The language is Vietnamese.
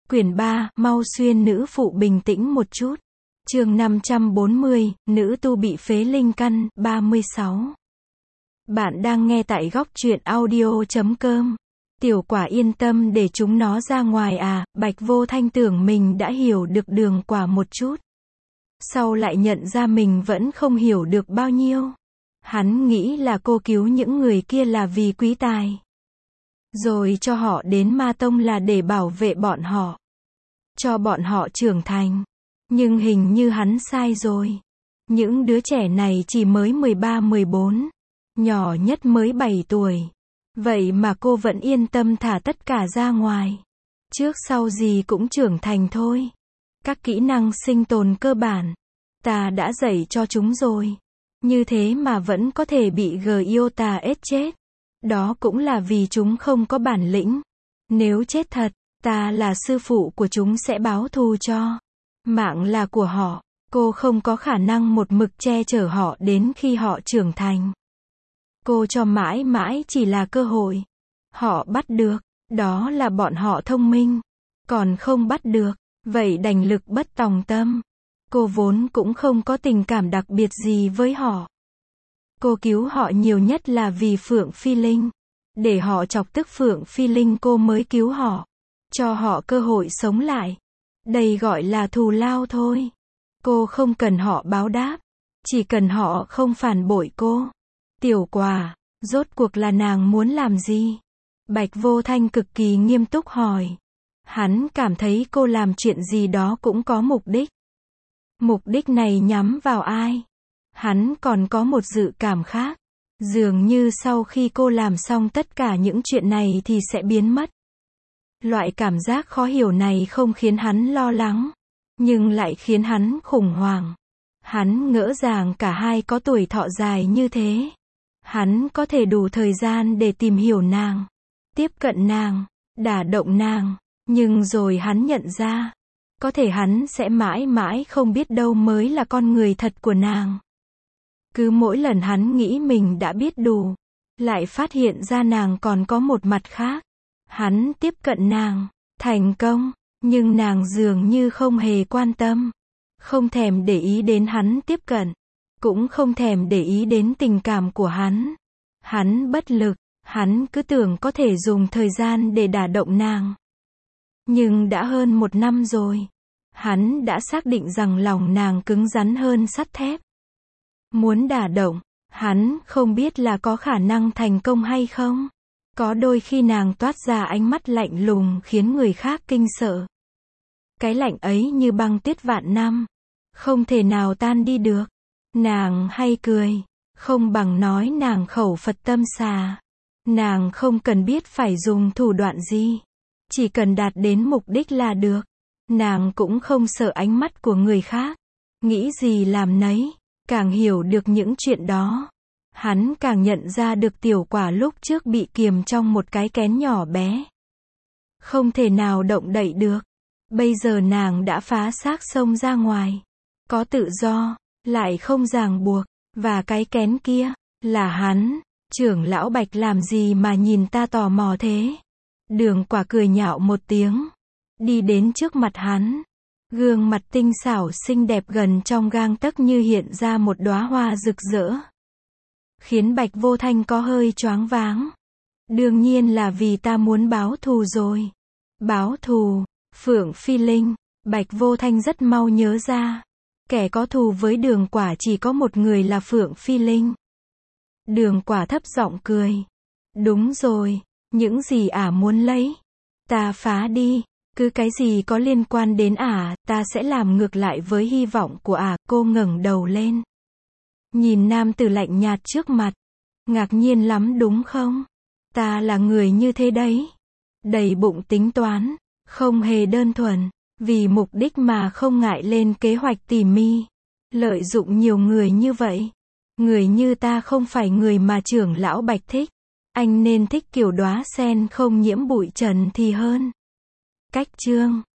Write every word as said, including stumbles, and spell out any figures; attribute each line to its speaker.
Speaker 1: Quyển ba, mau xuyên nữ phụ bình tĩnh một chút. Chương năm trăm bốn mươi, nữ tu bị phế linh căn, ba mươi sáu. Bạn đang nghe tại góc truyện audio chấm com. Tiểu Quả yên tâm để chúng nó ra ngoài à, Bạch Vô Thanh tưởng mình đã hiểu được Đường Quả một chút. Sau lại nhận ra mình vẫn không hiểu được bao nhiêu. Hắn nghĩ là cô cứu những người kia là vì quý tài. Rồi cho họ đến Ma Tông là để bảo vệ bọn họ. Cho bọn họ trưởng thành. Nhưng hình như hắn sai rồi. Những đứa trẻ này chỉ mới mười ba mười bốn. Nhỏ nhất mới bảy tuổi. Vậy mà cô vẫn yên tâm thả tất cả ra ngoài. Trước sau gì cũng trưởng thành thôi. Các kỹ năng sinh tồn cơ bản. Ta đã dạy cho chúng rồi. Như thế mà vẫn có thể bị Giota ết chết. Đó cũng là vì chúng không có bản lĩnh. Nếu chết thật, ta là sư phụ của chúng sẽ báo thù cho. Mạng là của họ. Cô không có khả năng một mực che chở họ đến khi họ trưởng thành. Cô cho mãi mãi chỉ là cơ hội. Họ bắt được, đó là bọn họ thông minh. Còn không bắt được, vậy đành lực bất tòng tâm. Cô vốn cũng không có tình cảm đặc biệt gì với họ. Cô cứu họ nhiều nhất là vì Phượng Phi Linh. Để họ chọc tức Phượng Phi Linh cô mới cứu họ. Cho họ cơ hội sống lại. Đây gọi là thù lao thôi. Cô không cần họ báo đáp. Chỉ cần họ không phản bội cô. Tiểu Quả, rốt cuộc là nàng muốn làm gì? Bạch Vô Thanh cực kỳ nghiêm túc hỏi. Hắn cảm thấy cô làm chuyện gì đó cũng có mục đích. Mục đích này nhắm vào ai? Hắn còn có một dự cảm khác. Dường như sau khi cô làm xong tất cả những chuyện này thì sẽ biến mất. Loại cảm giác khó hiểu này không khiến hắn lo lắng, nhưng lại khiến hắn khủng hoảng. Hắn ngỡ rằng cả hai có tuổi thọ dài như thế. Hắn có thể đủ thời gian để tìm hiểu nàng, tiếp cận nàng, đả động nàng, nhưng rồi hắn nhận ra, có thể hắn sẽ mãi mãi không biết đâu mới là con người thật của nàng. Cứ mỗi lần hắn nghĩ mình đã biết đủ, lại phát hiện ra nàng còn có một mặt khác. Hắn tiếp cận nàng, thành công, nhưng nàng dường như không hề quan tâm. Không thèm để ý đến hắn tiếp cận, cũng không thèm để ý đến tình cảm của hắn. Hắn bất lực, hắn cứ tưởng có thể dùng thời gian để đả động nàng. Nhưng đã hơn một năm rồi. Hắn đã xác định rằng lòng nàng cứng rắn hơn sắt thép. Muốn đả động, hắn không biết là có khả năng thành công hay không. Có đôi khi nàng toát ra ánh mắt lạnh lùng khiến người khác kinh sợ. Cái lạnh ấy như băng tuyết vạn năm, không thể nào tan đi được. Nàng hay cười, không bằng nói nàng khẩu Phật tâm xà. Nàng không cần biết phải dùng thủ đoạn gì, chỉ cần đạt đến mục đích là được. Nàng cũng không sợ ánh mắt của người khác, nghĩ gì làm nấy. Càng hiểu được những chuyện đó, hắn càng nhận ra được Tiểu Quả lúc trước bị kiềm trong một cái kén nhỏ bé. Không thể nào động đậy được. Bây giờ nàng đã phá xác xông ra ngoài. Có tự do, lại không ràng buộc. Và cái kén kia, là hắn. Trưởng lão Bạch làm gì mà nhìn ta tò mò thế? Đường Quả cười nhạo một tiếng. Đi đến trước mặt hắn. Gương mặt tinh xảo xinh đẹp gần trong gang tấc như hiện ra một đóa hoa rực rỡ. Khiến Bạch Vô Thanh có hơi choáng váng. Đương nhiên là vì ta muốn báo thù rồi. Báo thù, Phượng Phi Linh, Bạch Vô Thanh rất mau nhớ ra. Kẻ có thù với Đường Quả chỉ có một người là Phượng Phi Linh. Đường Quả thấp giọng cười. Đúng rồi, những gì ả muốn lấy, ta phá đi. Cứ cái gì có liên quan đến ả, ta sẽ làm ngược lại với hy vọng của ả. Cô ngẩng đầu lên. Nhìn nam tử lạnh nhạt trước mặt. Ngạc nhiên lắm đúng không? Ta là người như thế đấy. Đầy bụng tính toán. Không hề đơn thuần. Vì mục đích mà không ngại lên kế hoạch tỉ mỉ. Lợi dụng nhiều người như vậy. Người như ta không phải người mà trưởng lão Bạch thích. Anh nên thích kiểu đóa sen không nhiễm bụi trần thì hơn. Cách chương